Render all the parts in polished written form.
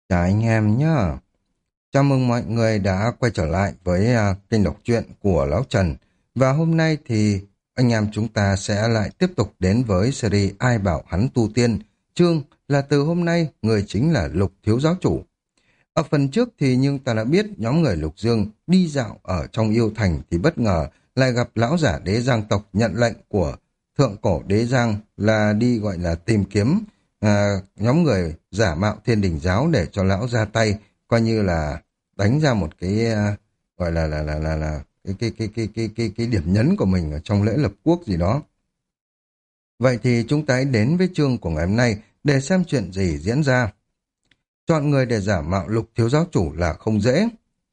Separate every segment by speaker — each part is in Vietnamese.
Speaker 1: Chào anh em nhá. Chào mừng mọi người đã quay trở lại với kênh đọc truyện của Lão Trần. Và hôm nay thì anh em chúng ta sẽ lại tiếp tục đến với series Ai bảo hắn tu tiên. Chương là từ hôm nay người chính là Lục Thiếu Giáo Chủ. Ở phần trước thì nhưng ta đã biết nhóm người Lục Dương đi dạo ở trong yêu thành thì bất ngờ lại gặp lão giả đế giang tộc nhận lệnh của thượng cổ đế giang là đi gọi là tìm kiếm nhóm người giả mạo thiên đình giáo để cho lão ra tay, coi như là đánh ra một cái gọi là cái điểm nhấn của mình ở trong lễ lập quốc gì đó. Vậy thì chúng ta hãy đến với chương của ngày hôm nay để xem chuyện gì diễn ra. Chọn người để giả mạo Lục Thiếu Giáo Chủ là không dễ.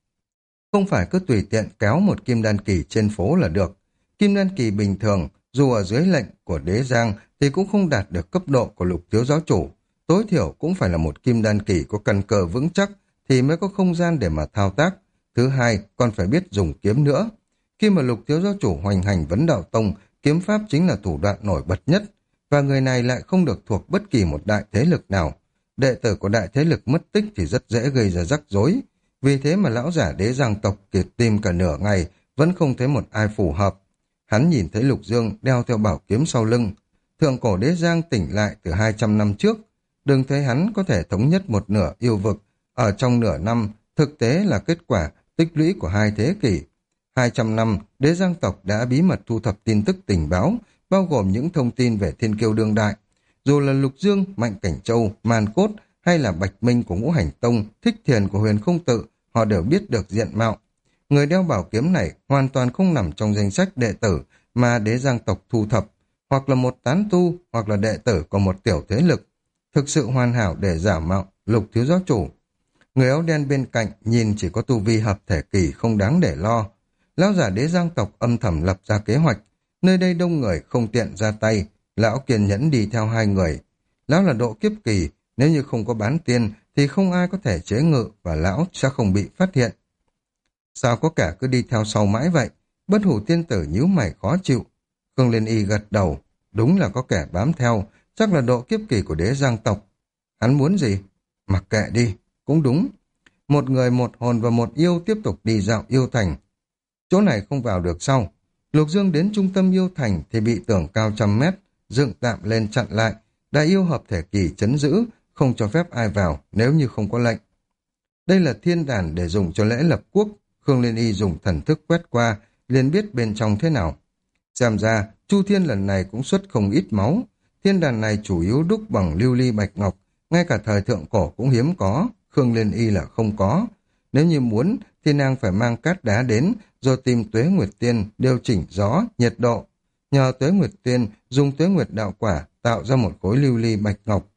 Speaker 1: Không phải cứ tùy tiện kéo một kim đan kỳ trên phố là được. Kim đan kỳ bình thường, dù ở dưới lệnh của đế giang thì cũng không đạt được cấp độ của Lục Thiếu Giáo Chủ. Tối thiểu cũng phải là một kim đan kỳ có căn cơ vững chắc thì mới có không gian để mà thao tác. Thứ hai, còn phải biết dùng kiếm nữa. Khi mà Lục Thiếu Giáo Chủ hoành hành vấn đạo tông, kiếm pháp chính là thủ đoạn nổi bật nhất. Và người này lại không được thuộc bất kỳ một đại thế lực nào. Đệ tử của đại thế lực mất tích thì rất dễ gây ra rắc rối. Vì thế mà lão giả đế giang tộc kiệt tìm cả nửa ngày vẫn không thấy một ai phù hợp. Hắn nhìn thấy Lục Dương đeo theo bảo kiếm sau lưng. Thượng cổ đế giang tỉnh lại từ 200 năm trước. Đừng thấy hắn có thể thống nhất một nửa yêu vực. Ở trong nửa năm, thực tế là kết quả tích lũy của 2 thế kỷ. 200 năm, đế giang tộc đã bí mật thu thập tin tức tình báo, bao gồm những thông tin về thiên kiêu đương đại. Dù là Lục Dương, Mạnh Cảnh Châu, Màn Cốt hay là Bạch Minh của Ngũ Hành Tông, Thích Thiền của Huyền Không Tự, họ đều biết được diện mạo. Người đeo bảo kiếm này hoàn toàn không nằm trong danh sách đệ tử mà đế giang tộc thu thập, hoặc là một tán tu, hoặc là đệ tử của một tiểu thế lực. Thực sự hoàn hảo để giả mạo Lục Thiếu Giáo Chủ. Người áo đen bên cạnh nhìn chỉ có tu vi hợp thể kỳ không đáng để lo. Lão giả đế giang tộc âm thầm lập ra kế hoạch. Nơi đây đông người không tiện ra tay. Lão kiên nhẫn đi theo 2 người. Lão là độ kiếp kỳ, nếu như không có bán tiên thì không ai có thể chế ngự và lão sẽ không bị phát hiện. Sao có kẻ cứ đi theo sau mãi vậy? Bất hủ tiên tử nhíu mày khó chịu. Khương Liên Y gật đầu. Đúng là có kẻ bám theo, chắc là độ kiếp kỳ của đế giang tộc. Hắn muốn gì? Mặc kệ đi, cũng đúng. Một người một hồn và một yêu tiếp tục đi dạo yêu thành. Chỗ này không vào được sau. Lục Dương đến trung tâm yêu thành thì bị tường cao 100 mét, dựng tạm lên chặn lại. Đại yêu hợp thể kỳ trấn giữ, không cho phép ai vào nếu như không có lệnh. Đây là thiên đàn để dùng cho lễ lập quốc. Khương Liên Y dùng thần thức quét qua, liền biết bên trong thế nào. Xem ra, Chu Thiên lần này cũng xuất không ít máu. Thiên đàn này chủ yếu đúc bằng lưu ly bạch ngọc, ngay cả thời thượng cổ cũng hiếm có, Khương Liên Y là không có. Nếu như muốn, thì nàng phải mang cát đá đến, rồi tìm Tuế Nguyệt Tiên điều chỉnh gió, nhiệt độ. Nhờ Tuế Nguyệt Tiên dùng Tuế Nguyệt đạo quả tạo ra một khối lưu ly bạch ngọc.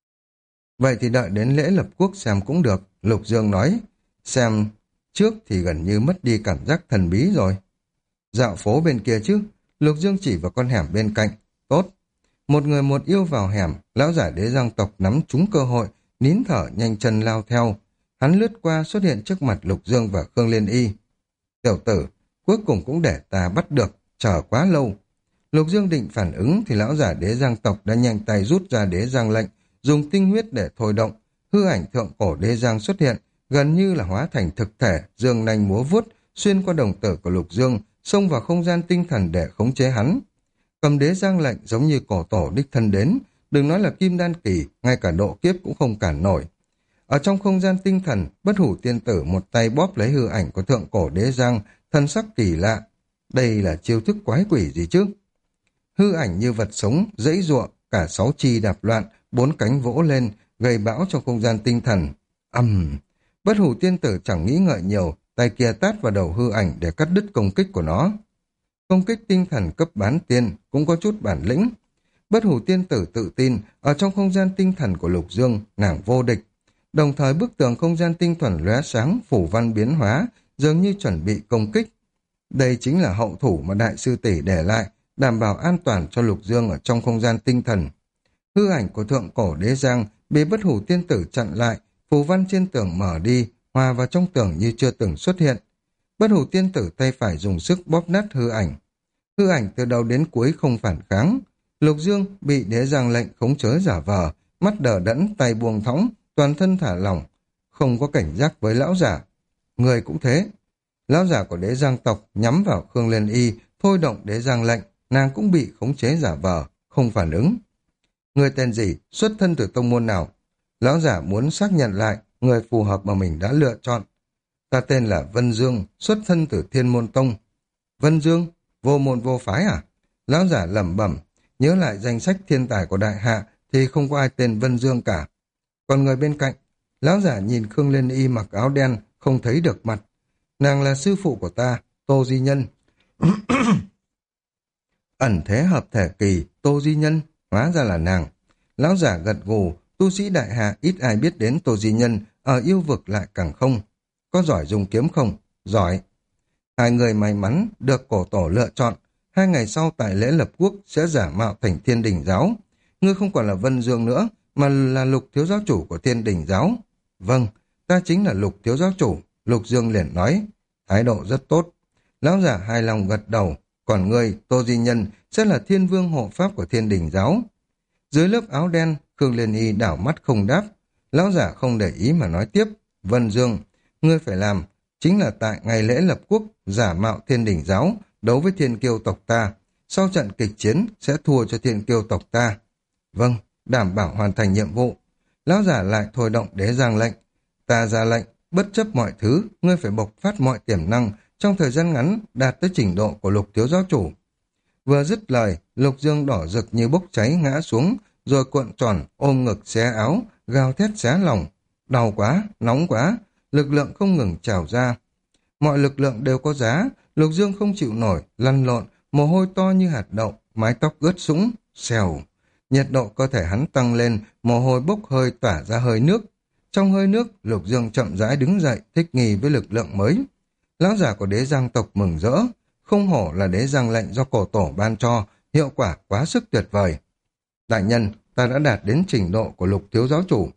Speaker 1: Vậy thì đợi đến lễ lập quốc xem cũng được, Lục Dương nói. Xem trước thì gần như mất đi cảm giác thần bí rồi. Dạo phố bên kia chứ, Lục Dương chỉ vào con hẻm bên cạnh. Tốt. Một người một yêu vào hẻm, lão giả đế giang tộc nắm trúng cơ hội, nín thở nhanh chân lao theo. Hắn lướt qua xuất hiện trước mặt Lục Dương và Khương Liên Y. Tiểu tử, cuối cùng cũng để ta bắt được, chờ quá lâu. Lục Dương định phản ứng thì lão giả đế giang tộc đã nhanh tay rút ra đế giang lệnh, dùng tinh huyết để thôi động. Hư ảnh thượng cổ đế giang xuất hiện, gần như là hóa thành thực thể, dương nanh múa vuốt, xuyên qua đồng tử của Lục Dương, xông vào không gian tinh thần để khống chế hắn. Cầm đế giang lệnh giống như cổ tổ đích thân đến, đừng nói là kim đan kỳ, ngay cả độ kiếp cũng không cản nổi. Ở trong không gian tinh thần, bất hủ tiên tử một tay bóp lấy hư ảnh của thượng cổ đế giang, thân sắc kỳ lạ. Đây là chiêu thức quái quỷ gì chứ? Hư ảnh như vật sống, dãy giụa, cả 6 chi đạp loạn, 4 cánh vỗ lên, gây bão trong không gian tinh thần. Bất hủ tiên tử chẳng nghĩ ngợi nhiều, tay kia tát vào đầu hư ảnh để cắt đứt công kích của nó. Công kích tinh thần cấp bán tiên cũng có chút bản lĩnh. Bất hủ tiên tử tự tin, ở trong không gian tinh thần của Lục Dương, nàng vô địch. Đồng thời bức tường không gian tinh thuần lóe sáng, phủ văn biến hóa, dường như chuẩn bị công kích. Đây chính là hậu thủ mà đại sư tỷ để lại, đảm bảo an toàn cho Lục Dương ở trong không gian tinh thần. Hư ảnh của thượng cổ đế giang bị bất hủ tiên tử chặn lại, phù văn trên tường mở đi, hòa vào trong tường như chưa từng xuất hiện. Bất hủ tiên tử tay phải dùng sức bóp nát hư ảnh. Hư ảnh từ đầu đến cuối không phản kháng. Lục Dương bị đế giang lệnh khống chế giả vờ, mắt đờ đẫn, tay buông thõng, toàn thân thả lỏng. không có cảnh giác với lão giả. Người cũng thế. Lão giả của đế giang tộc nhắm vào Khương Liên Y, thôi động đế giang lệnh, nàng cũng bị khống chế giả vờ, không phản ứng. Người tên gì, xuất thân từ tông môn nào? Lão giả muốn xác nhận lại người phù hợp mà mình đã lựa chọn. Ta tên là Vân Dương, xuất thân từ Thiên Môn Tông. Vân Dương, vô môn vô phái à? Lão giả lẩm bẩm, nhớ lại danh sách thiên tài của đại hạ thì không có ai tên Vân Dương cả. Còn người bên cạnh, lão giả nhìn Khương Liên Y mặc áo đen, không thấy được mặt. Nàng là sư phụ của ta, Tô Di Nhân. Ẩn thế hợp thể kỳ, Tô Di Nhân, hóa ra là nàng. Lão giả gật gù, tu sĩ đại hạ ít ai biết đến Tô Di Nhân, ở yêu vực lại càng không. Có giỏi dùng kiếm không? Giỏi. Hai người may mắn được cổ tổ lựa chọn. 2 ngày sau tại lễ lập quốc sẽ giả mạo thành Thiên Đình Giáo. Ngươi không còn là Vân Dương nữa, mà là Lục thiếu giáo chủ của Thiên Đình Giáo. Vâng, ta chính là Lục thiếu giáo chủ. Lục Dương liền nói, thái độ rất tốt. Lão giả hài lòng gật đầu, còn ngươi, Tô Di Nhân, sẽ là Thiên Vương hộ pháp của Thiên Đình Giáo. Dưới lớp áo đen, Khương Liên Y đảo mắt không đáp. Lão giả không để ý mà nói tiếp, Vân Dương, ngươi phải làm, chính là tại ngày lễ lập quốc, giả mạo Thiên Đình Giáo, đấu với Thiên Kiêu tộc ta. Sau trận kịch chiến, sẽ thua cho Thiên Kiêu tộc ta. Vâng, đảm bảo hoàn thành nhiệm vụ. Lão giả lại thôi động đế giang lệnh. Ta ra lệnh, bất chấp mọi thứ, ngươi phải bộc phát mọi tiềm năng, trong thời gian ngắn đạt tới trình độ của Lục thiếu giáo chủ. Vừa dứt lời, Lục Dương đỏ rực như bốc cháy ngã xuống, rồi cuộn tròn, ôm ngực xé áo, gào thét xé lòng. Đau quá, nóng quá, lực lượng không ngừng trào ra. Mọi lực lượng đều có giá, Lục Dương không chịu nổi, lăn lộn, mồ hôi to như hạt đậu, mái tóc ướt sũng, xèo. Nhiệt độ cơ thể hắn tăng lên, mồ hôi bốc hơi tỏa ra hơi nước. Trong hơi nước, Lục Dương chậm rãi đứng dậy, thích nghi với lực lượng mới. Lão giả của đế giang tộc mừng rỡ, không hổ là đế giang lệnh do cổ tổ ban cho, hiệu quả quá sức tuyệt vời. Đại nhân, ta đã đạt đến trình độ của Lục thiếu giáo chủ.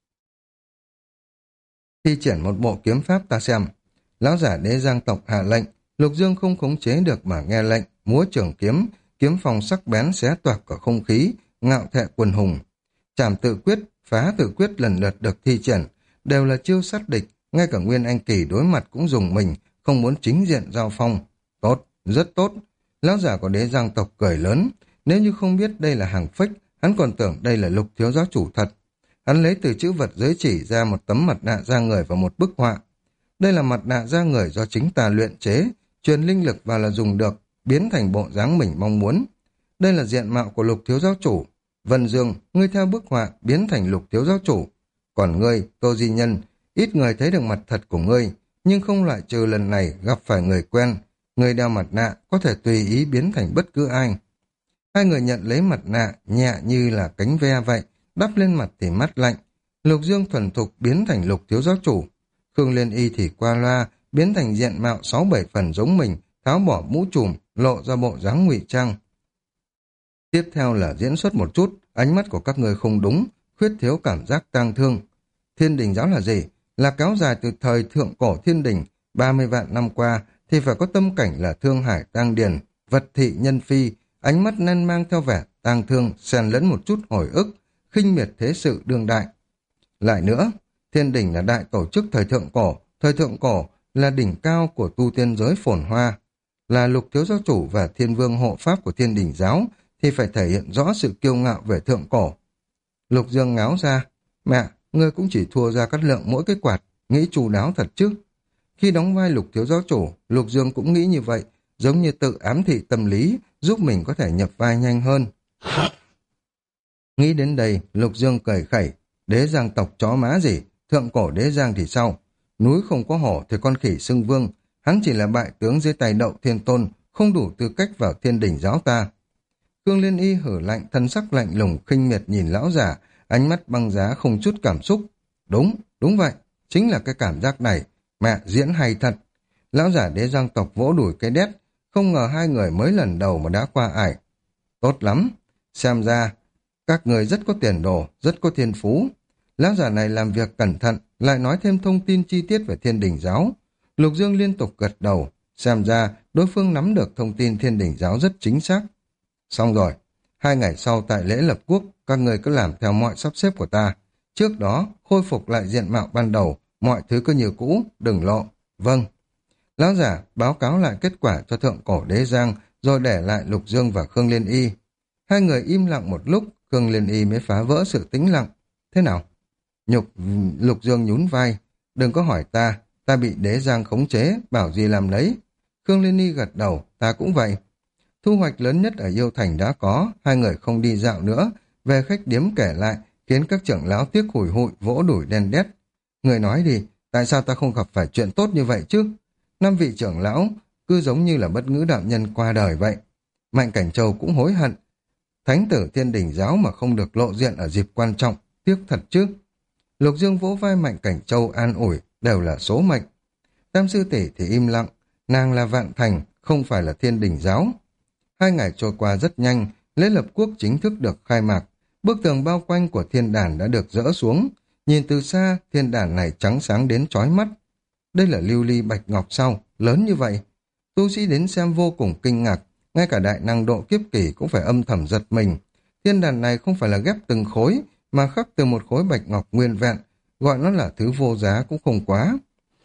Speaker 1: Thi triển một bộ kiếm pháp ta xem. Lão giả đế giang tộc hạ lệnh, Lục Dương không khống chế được mà nghe lệnh, múa trường kiếm, kiếm phong sắc bén xé toạc cả không khí, ngạo thệ quần hùng. Trảm tự quyết, phá tự quyết lần lượt được thi triển, đều là chiêu sát địch, ngay cả Nguyên Anh Kỳ đối mặt cũng dùng mình, không muốn chính diện giao phong. Tốt, rất tốt. Lão giả của đế giang tộc cười lớn, nếu như không biết đây là hàng fake, hắn còn tưởng đây là Lục thiếu giáo chủ thật. Hắn lấy từ chữ vật giới chỉ ra một tấm mặt nạ da người và một bức họa. Đây là mặt nạ da người do chính ta luyện chế, truyền linh lực vào là dùng được, biến thành bộ dáng mình mong muốn. Đây là diện mạo của Lục thiếu giáo chủ. Vân Dương, ngươi theo bức họa biến thành Lục thiếu giáo chủ. Còn ngươi, Tô Di Nhân, ít người thấy được mặt thật của ngươi, nhưng không loại trừ lần này gặp phải người quen. Người đeo mặt nạ có thể tùy ý biến thành bất cứ ai. Hai người nhận lấy mặt nạ nhẹ như là cánh ve vậy, đắp lên mặt thì mát lạnh. Lục Dương thuần thục biến thành Lục thiếu giáo chủ. Khương Liên Y thì qua loa, biến thành diện mạo 6-7 phần giống mình, tháo bỏ mũ trùm, lộ ra bộ dáng ngụy trang. Tiếp theo là diễn xuất một chút, ánh mắt của các người không đúng, khuyết thiếu cảm giác tang thương. Thiên Đình Giáo là gì? Là kéo dài từ thời thượng cổ Thiên Đình, 30 vạn năm qua, thì phải có tâm cảnh là thương hải tang điền, vật thị nhân phi, ánh mắt nên mang theo vẻ tang thương, xen lẫn một chút hồi ức, khinh miệt thế sự đương đại. Lại nữa, Thiên Đình là đại tổ chức thời thượng cổ là đỉnh cao của tu tiên giới phồn hoa, là Lục thiếu giáo chủ và Thiên Vương hộ pháp của Thiên Đình Giáo, thì phải thể hiện rõ sự kiêu ngạo về thượng cổ. Lục Dương ngáo ra, mẹ, ngươi cũng chỉ thua ra cát lượng mỗi cái quạt, nghĩ chu đáo thật chứ. Khi đóng vai Lục thiếu giáo chủ, Lục Dương cũng nghĩ như vậy, giống như tự ám thị tâm lý, giúp mình có thể nhập vai nhanh hơn. Nghĩ đến đây, Lục Dương cười khẩy, đế giang tộc chó má gì, thượng cổ đế giang thì sao? Núi không có hổ thì con khỉ xưng vương, hắn chỉ là bại tướng dưới tay Đậu Thiên Tôn, không đủ tư cách vào Thiên Đình Giáo ta. Khương Liên Y hử lạnh, thân sắc lạnh lùng khinh miệt nhìn lão giả, ánh mắt băng giá không chút cảm xúc. Đúng vậy, chính là cái cảm giác này, mẹ diễn hay thật. Lão giả đế giang tộc vỗ đùi cái đét, không ngờ hai người mới lần đầu mà đã qua ải. Tốt lắm, xem ra các người rất có tiền đồ, rất có thiên phú. Lão giả này làm việc cẩn thận, lại nói thêm thông tin chi tiết về Thiên Đình Giáo. Lục Dương liên tục gật đầu, xem ra đối phương nắm được thông tin Thiên Đình Giáo rất chính xác. Xong rồi, 2 ngày sau tại lễ lập quốc, các người cứ làm theo mọi sắp xếp của ta. Trước đó, khôi phục lại diện mạo ban đầu, mọi thứ cứ như cũ, đừng lộ. Vâng. Lão giả báo cáo lại kết quả cho thượng cổ đế giang, rồi để lại Lục Dương và Khương Liên Y. Hai người im lặng một lúc, Khương Liên Y mới phá vỡ sự tĩnh lặng. Thế nào? Lục Dương nhún vai. Đừng có hỏi ta bị đế giang khống chế, bảo gì làm lấy. Khương Liên Y gật đầu, ta cũng vậy. Thu hoạch lớn nhất ở Yêu Thành đã có, hai người không đi dạo nữa, về khách điếm kể lại, khiến các trưởng lão tiếc hủi hụi vỗ đùi đen đét. Người nói đi, tại sao ta không gặp phải chuyện tốt như vậy chứ? Năm vị trưởng lão cứ giống như là bất ngữ đạo nhân qua đời vậy. Mạnh Cảnh Châu cũng hối hận. Thánh tử Thiên Đình giáo mà không được lộ diện ở dịp quan trọng, tiếc thật chứ. Lục Dương vỗ vai Mạnh Cảnh Châu an ủi, đều là số mệnh. Tam sư tỷ thì im lặng, nàng là Vạn Thành, không phải là Thiên Đình giáo. 2 ngày trôi qua rất nhanh, lễ lập quốc chính thức được khai mạc. Bức tường bao quanh của thiên đàn đã được dỡ xuống. Nhìn từ xa, thiên đàn này trắng sáng đến chói mắt. Đây là lưu ly bạch ngọc sao, lớn như vậy. Tu sĩ đến xem vô cùng kinh ngạc, ngay cả đại năng độ kiếp kỳ cũng phải âm thầm giật mình. Thiên đàn này không phải là ghép từng khối, mà khắc từ một khối bạch ngọc nguyên vẹn, gọi nó là thứ vô giá cũng không quá.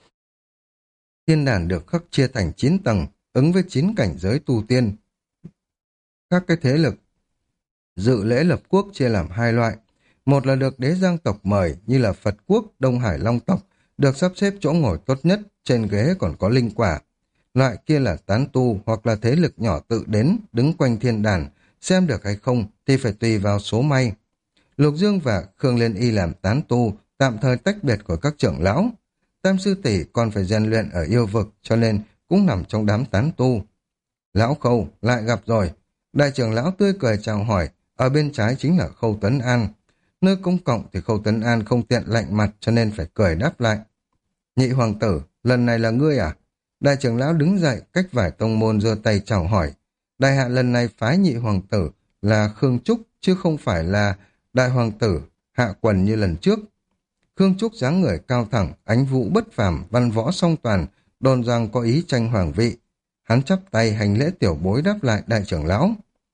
Speaker 1: Thiên đàn được khắc chia thành 9 tầng, ứng với 9 cảnh giới tu tiên. Các cái thế lực dự lễ lập quốc chia làm 2 loại. Một là được đế giang tộc mời như là Phật quốc, Đông Hải Long tộc, được sắp xếp chỗ ngồi tốt nhất, trên ghế còn có linh quả. Loại kia là tán tu hoặc là thế lực nhỏ tự đến, đứng quanh thiên đàn, xem được hay không thì phải tùy vào số may. Lục Dương và Khương Liên Y làm tán tu, tạm thời tách biệt của các trưởng lão. Tam sư tỷ còn phải rèn luyện ở yêu vực, cho nên cũng nằm trong đám tán tu. Lão Khâu, lại gặp rồi. Đại trưởng lão tươi cười chào hỏi, ở bên trái chính là Khâu Tấn An. Nơi công cộng thì Khâu Tấn An không tiện lạnh mặt cho nên phải cười đáp lại. Nhị hoàng tử, lần này là ngươi à? Đại trưởng lão đứng dậy, cách vải tông môn giơ tay chào hỏi. Đại hạ lần này phái nhị hoàng tử là Khương Trúc, chứ không phải là đại hoàng tử Hạ Quần như lần trước. Khương Trúc dáng người cao thẳng, ánh vũ bất phàm, văn võ song toàn, đồn rằng có ý tranh hoàng vị. Hắn chắp tay hành lễ tiểu bối đáp lại đại trưởng lão.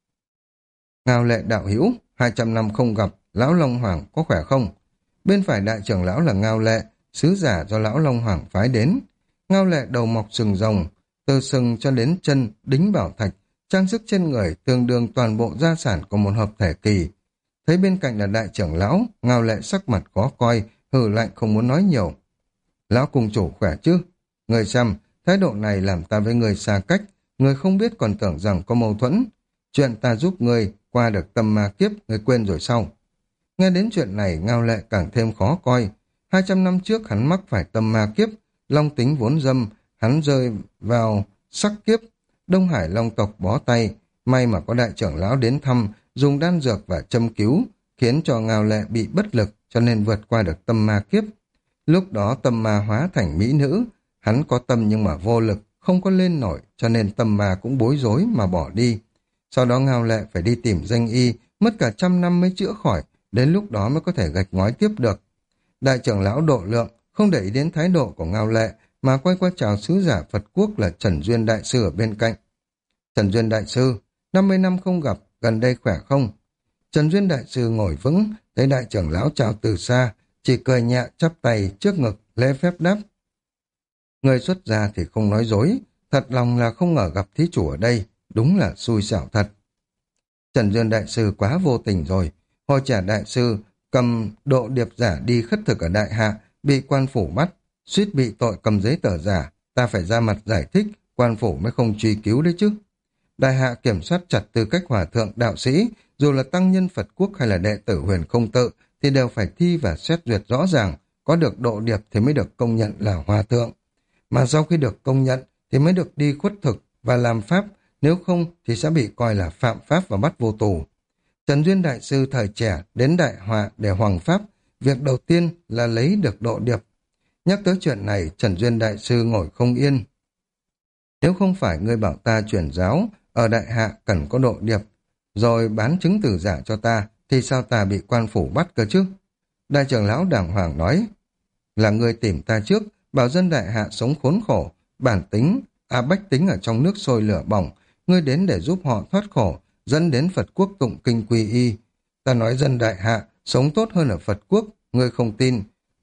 Speaker 1: Ngao Lệ đạo hữu, 200 năm không gặp, lão Long Hoàng có khỏe không? Bên phải đại trưởng lão là Ngao Lệ, sứ giả do lão Long Hoàng phái đến. Ngao Lệ đầu mọc sừng rồng, từ sừng cho đến chân đính bảo thạch, trang sức trên người tương đương toàn bộ gia sản của một hợp thể kỳ. Thấy bên cạnh là đại trưởng lão, Ngao Lệ sắc mặt khó coi, hừ lạnh không muốn nói nhiều. Lão cung chủ khỏe chứ? Người xem, thái độ này làm ta với người xa cách, người không biết còn tưởng rằng có mâu thuẫn. Chuyện ta giúp người qua được tâm ma kiếp, người quên rồi sao? Nghe đến chuyện này, Ngao Lệ càng thêm khó coi. 200 năm trước hắn mắc phải tâm ma kiếp, long tính vốn dâm, hắn rơi vào sắc kiếp. Đông Hải Long tộc bó tay, may mà có đại trưởng lão đến thăm, dùng đan dược và châm cứu, khiến cho Ngao Lệ bị bất lực, cho nên vượt qua được tâm ma kiếp. Lúc đó tâm ma hóa thành mỹ nữ, hắn có tâm nhưng mà vô lực, không có lên nổi, cho nên tâm ma cũng bối rối mà bỏ đi. Sau đó Ngao Lệ phải đi tìm danh y, mất cả 100 năm mới chữa khỏi, đến lúc đó mới có thể gạch ngói tiếp được. Đại trưởng lão Độ Lượng không để ý đến thái độ của Ngao Lệ, mà quay qua chào sứ giả Phật quốc là Trần Duyên Đại Sư ở bên cạnh. Trần Duyên Đại Sư, 50 năm không gặp, gần đây khỏe không? Trần Duyên Đại Sư ngồi vững, thấy đại trưởng lão chào từ xa, chỉ cười nhẹ chắp tay trước ngực, lễ phép đáp. Người xuất gia thì không nói dối, thật lòng là không ngờ gặp thí chủ ở đây, đúng là xui xẻo thật. Trần Duyên Đại Sư quá vô tình rồi, hồi trẻ Đại Sư cầm độ điệp giả đi khất thực ở Đại Hạ, bị quan phủ bắt, suýt bị tội cầm giấy tờ giả, ta phải ra mặt giải thích, quan phủ mới không truy cứu đấy chứ. Đại Hạ kiểm soát chặt tư cách hòa thượng đạo sĩ, dù là tăng nhân Phật quốc hay là đệ tử Huyền Không Tự, thì đều phải thi và xét duyệt rõ ràng, có được độ điệp thì mới được công nhận là hòa thượng. Mà sau khi được công nhận thì mới được đi khuất thực và làm pháp, nếu không thì sẽ bị coi là phạm pháp và bắt vô tù. Trần Duyên Đại Sư thời trẻ đến Đại Họa để hoằng pháp, việc đầu tiên là lấy được độ điệp. Nhắc tới chuyện này, Trần Duyên Đại Sư ngồi không yên. Nếu không phải ngươi bảo ta chuyển giáo, ở Đại Hạ cần có độ điệp, rồi bán chứng từ giả cho ta, thì sao ta bị quan phủ bắt cơ chứ? Đại trưởng lão đàng hoàng nói, là ngươi tìm ta trước, bảo dân Đại Hạ sống khốn khổ, bản tính, bách tính ở trong nước sôi lửa bỏng, ngươi đến để giúp họ thoát khổ, dẫn đến Phật quốc tụng kinh quy y. Ta nói dân Đại Hạ sống tốt hơn ở Phật quốc, ngươi không tin.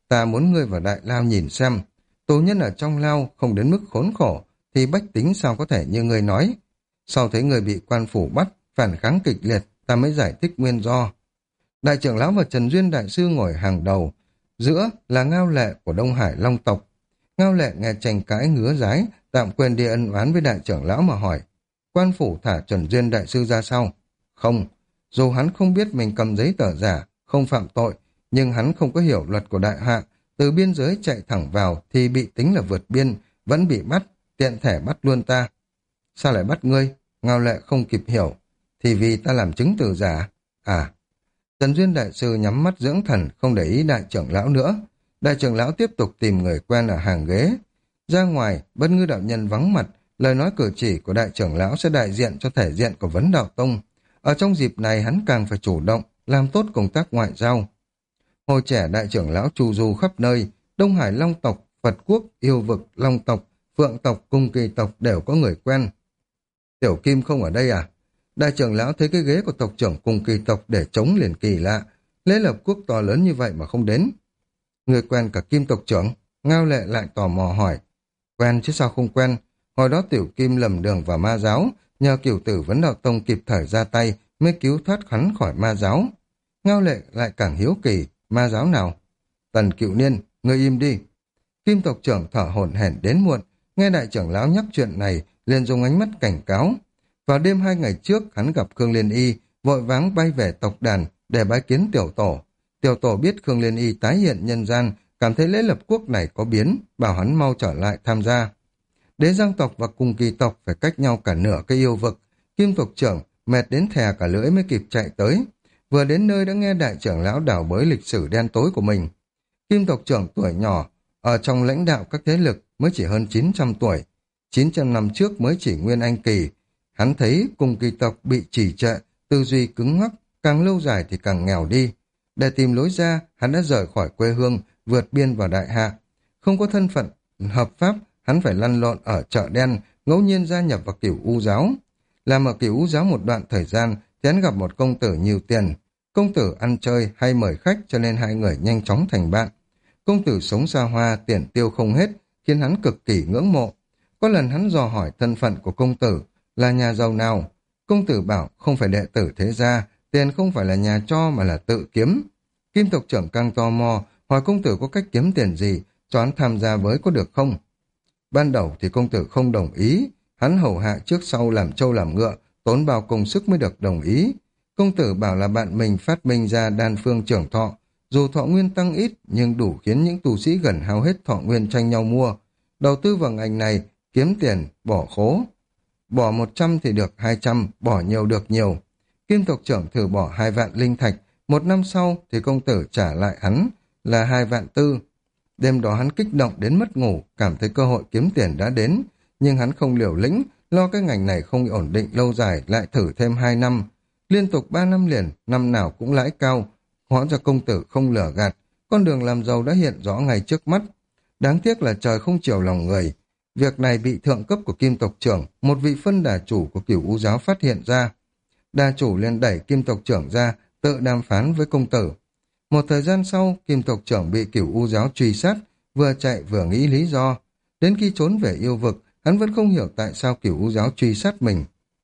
Speaker 1: ta muốn ngươi vào đại lao nhìn xem. Tù nhân ở trong lao không đến mức khốn khổ, thì bách tính sao có thể như ngươi nói. Sau thấy người bị quan phủ bắt, phản kháng kịch liệt, ta mới giải thích nguyên do. Đại trưởng lão và Trần Duyên đại sư ngồi hàng đầu, giữa là Ngao Lệ của Đông Hải Long tộc. Ngao Lệ nghe tranh cãi ngứa dái, tạm quên đi ân oán với đại trưởng lão mà hỏi, quan phủ thả Trần Duyên đại sư ra sao? Không, dù hắn không biết mình cầm giấy tờ giả, không phạm tội, nhưng hắn không có hiểu luật của đại hạ, từ biên giới chạy thẳng vào thì bị tính là vượt biên, vẫn bị bắt, tiện thể bắt luôn ta. Sao lại bắt ngươi? Ngao Lệ không kịp hiểu. Thì vì ta làm chứng từ giả. À, Trần Duyên đại sư nhắm mắt dưỡng thần, không để ý đại trưởng lão nữa. Đại trưởng lão tiếp tục tìm người quen ở hàng ghế. Ra ngoài, Bất Ngư đạo nhân vắng mặt, lời nói cử chỉ của đại trưởng lão sẽ đại diện cho thể diện của Vấn Đạo Tông. Ở trong dịp này hắn càng phải chủ động, làm tốt công tác ngoại giao. Hồi trẻ đại trưởng lão chu du khắp nơi, Đông Hải Long tộc, Phật quốc, Yêu vực, Long tộc, Phượng tộc, Cung Kỳ tộc đều có người quen. Tiểu Kim không ở đây à? Đại trưởng lão thấy cái ghế của tộc trưởng Cung Kỳ tộc để chống liền kỳ lạ. Lễ lập quốc to lớn như vậy mà không đến. Người quen cả Kim tộc trưởng, Ngao Lệ lại tò mò hỏi. Quen chứ sao không quen? Hồi đó Tiểu Kim lầm đường vào ma giáo, nhờ cửu tử Vấn Đạo Tông kịp thời ra tay mới cứu thoát hắn khỏi ma giáo. Ngao Lệ lại càng hiếu kỳ, ma giáo nào? Tần Cựu Niên, ngươi im đi. Kim tộc trưởng thở hổn hển đến muộn, nghe đại trưởng lão nhắc chuyện này, liền dùng ánh mắt cảnh cáo. Vào đêm 2 ngày trước, hắn gặp Khương Liên Y, vội váng bay về tộc đàn để bái kiến tiểu tổ. Tiểu tổ biết Khương Liên Y tái hiện nhân gian, cảm thấy lễ lập quốc này có biến, bảo hắn mau trở lại tham gia. Đế Giang tộc và Cung Kỳ tộc phải cách nhau cả nửa cái yêu vực. Kim tộc trưởng mệt đến thè cả lưỡi mới kịp chạy tới. Vừa đến nơi đã nghe đại trưởng lão đảo bới lịch sử đen tối của mình. Kim tộc trưởng tuổi nhỏ, ở trong lãnh đạo các thế lực mới chỉ hơn 900 tuổi. 900 năm trước mới chỉ nguyên anh kỳ. Hắn thấy Cung Kỳ tộc bị trì trệ, tư duy cứng ngắc, càng lâu dài thì càng nghèo đi. Để tìm lối ra, hắn đã rời khỏi quê hương, vượt biên vào đại hạ. Không có thân phận hợp pháp, hắn phải lăn lộn ở chợ đen, ngẫu nhiên gia nhập vào Cửu U giáo. Làm ở Cửu U giáo một đoạn thời gian, thì hắn gặp một công tử nhiều tiền. Công tử ăn chơi hay mời khách cho nên hai người nhanh chóng thành bạn. Công tử sống xa hoa, tiền tiêu không hết, khiến hắn cực kỳ ngưỡng mộ. Có lần hắn dò hỏi thân phận của công tử, là nhà giàu nào? Công tử bảo không phải đệ tử thế gia, tiền không phải là nhà cho mà là tự kiếm. Kim tộc trưởng càng tò mò, hỏi công tử có cách kiếm tiền gì, cho hắn tham gia với có được không? Ban đầu thì công tử không đồng ý, hắn hầu hạ trước sau làm trâu làm ngựa, tốn bao công sức mới được đồng ý. Công tử bảo là bạn mình phát minh ra đan phương trưởng thọ, dù thọ nguyên tăng ít nhưng đủ khiến những tu sĩ gần hao hết thọ nguyên tranh nhau mua. Đầu tư vào ngành này, kiếm tiền, bỏ khố. Bỏ 100 thì được 200, bỏ nhiều được nhiều. Kim tộc trưởng thử bỏ 2 vạn linh thạch, 1 năm sau thì công tử trả lại hắn là 2 vạn tư. Đêm đó hắn kích động đến mất ngủ, cảm thấy cơ hội kiếm tiền đã đến, nhưng hắn không liều lĩnh, lo cái ngành này không ổn định lâu dài lại thử thêm 2 năm. Liên tục 3 năm liền, năm nào cũng lãi cao, hóa ra công tử không lừa gạt, con đường làm giàu đã hiện rõ ngay trước mắt. Đáng tiếc là trời không chiều lòng người. Việc này bị thượng cấp của Kim tộc trưởng, một vị phân đà chủ của Cửu U giáo phát hiện ra. Đà chủ liền đẩy Kim tộc trưởng ra, tự đàm phán với công tử. Một thời gian sau, Kim tộc trưởng bị Cửu U giáo truy sát, vừa chạy vừa nghĩ lý do. Đến khi trốn về yêu vực, hắn vẫn không hiểu tại sao Cửu U giáo truy sát mình.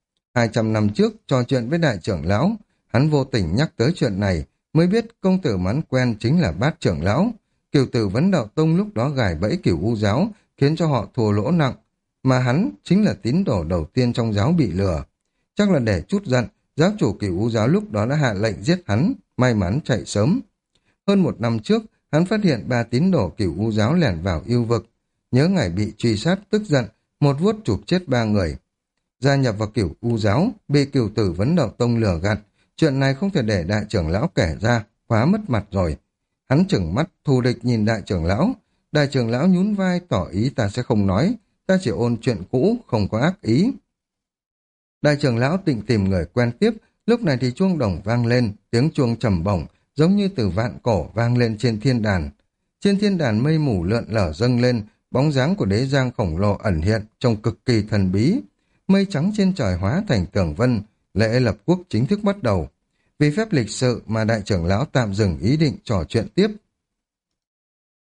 Speaker 1: 200 năm trước, trò chuyện với đại trưởng lão, hắn vô tình nhắc tới chuyện này, mới biết công tử mắn quen chính là Bát trưởng lão. Cửu tử Vấn Đạo Tông lúc đó gài bẫy Cửu U giáo, khiến cho họ thua lỗ nặng, mà hắn chính là tín đồ đầu tiên trong giáo bị lừa. Chắc là để chút giận, giáo chủ Cửu U giáo lúc đó đã hạ lệnh giết hắn, may mắn chạy sớm. Hơn 1 năm trước, hắn phát hiện 3 tín đồ Cửu U giáo lẻn vào yêu vực. Nhớ ngày bị truy sát tức giận, một vuốt chụp chết 3 người. Gia nhập vào Cửu U giáo, bị Cửu tử Vấn Đạo Tông lừa gạt. Chuyện này không thể để đại trưởng lão kể ra, quá mất mặt rồi. Hắn trừng mắt, thù địch nhìn đại trưởng lão. Đại trưởng lão nhún vai tỏ ý ta sẽ không nói, ta chỉ ôn chuyện cũ, không có ác ý. Đại trưởng lão định tìm người quen tiếp, lúc này thì chuông đồng vang lên, tiếng chuông trầm bổng, giống như từ vạn cổ vang lên trên thiên đàn. Trên thiên đàn mây mù lượn lở dâng lên, bóng dáng của đế giang khổng lồ ẩn hiện trông cực kỳ thần bí. Mây trắng trên trời hóa thành tường vân, lễ lập quốc chính thức bắt đầu. Vì phép lịch sự mà đại trưởng lão tạm dừng ý định trò chuyện tiếp.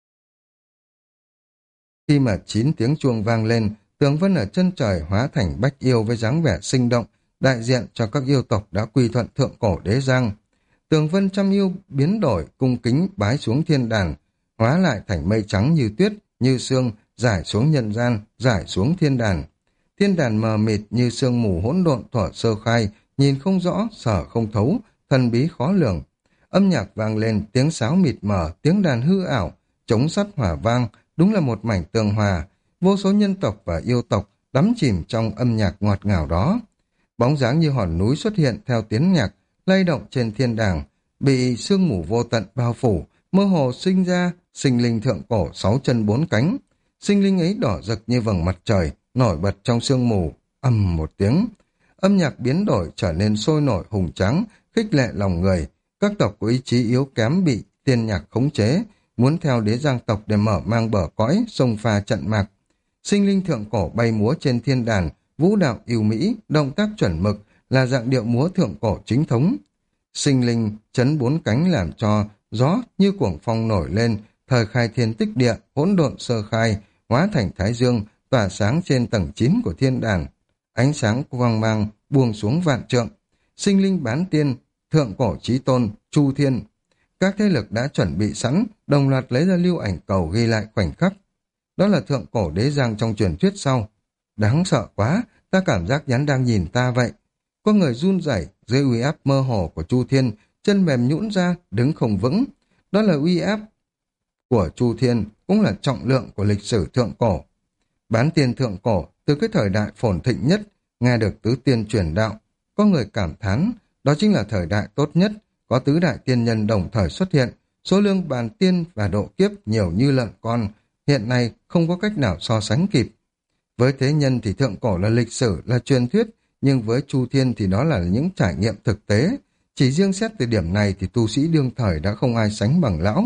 Speaker 1: Khi mà 9 tiếng chuông vang lên, tường vân ở chân trời hóa thành bách yêu với dáng vẻ sinh động, đại diện cho các yêu tộc đã quy thuận thượng cổ đế giang. Tường vân trăm yêu biến đổi, cung kính bái xuống thiên đàn, hóa lại thành mây trắng như tuyết, như sương, rải xuống nhân gian, rải xuống thiên đàn. Thiên đàn mờ mịt như sương mù hỗn độn thuở sơ khai, nhìn không rõ, sở không thấu, thần bí khó lường. Âm nhạc vang lên, tiếng sáo mịt mờ, tiếng đàn hư ảo, trống sắt hỏa vang, đúng là một mảnh tường hòa. Vô số nhân tộc và yêu tộc đắm chìm trong âm nhạc ngọt ngào đó. Bóng dáng như hòn núi xuất hiện theo tiếng nhạc, lay động trên thiên đàng, bị sương mù vô tận bao phủ, mơ hồ sinh ra sinh linh thượng cổ 6 chân 4 cánh. Sinh linh ấy đỏ rực như vầng mặt trời, nổi bật trong sương mù, ầm một tiếng. Âm nhạc biến đổi trở nên sôi nổi hùng tráng, khích lệ lòng người. Các tộc có ý chí yếu kém bị tiên nhạc khống chế, muốn theo đế giang tộc để mở mang bờ cõi, xông pha trận mạc. Sinh linh thượng cổ bay múa trên thiên đàn, vũ đạo yêu mỹ, động tác chuẩn mực, là dạng điệu múa thượng cổ chính thống. Sinh linh chấn 4 cánh làm cho gió như cuồng phong nổi lên, thời khai thiên tích địa, hỗn độn sơ khai, hóa thành thái dương, tỏa sáng trên tầng 9 của thiên đàn. Ánh sáng quang mang buông xuống vạn trượng. Sinh linh bán tiên, thượng cổ chí tôn, Chu Thiên. Các thế lực đã chuẩn bị sẵn, đồng loạt lấy ra lưu ảnh cầu ghi lại khoảnh khắc. Đó là thượng cổ đế giang trong truyền thuyết sau. Đáng sợ quá, ta cảm giác hắn đang nhìn ta vậy. Có người run rẩy dưới uy áp mơ hồ của Chu Thiên, chân mềm nhũn ra, đứng không vững. Đó là uy áp của Chu Thiên, cũng là trọng lượng của lịch sử thượng cổ. Bán tiên thượng cổ, từ cái thời đại phồn thịnh nhất, nghe được tứ tiên truyền đạo. Có người cảm thán, đó chính là thời đại tốt nhất, có tứ đại tiên nhân đồng thời xuất hiện, số lượng bàn tiên và độ kiếp nhiều như lợn con, hiện nay không có cách nào so sánh kịp. Với thế nhân thì thượng cổ là lịch sử, là truyền thuyết, nhưng với Chu Thiên thì đó là những trải nghiệm thực tế. Chỉ riêng xét từ điểm này thì tu sĩ đương thời đã không ai sánh bằng lão.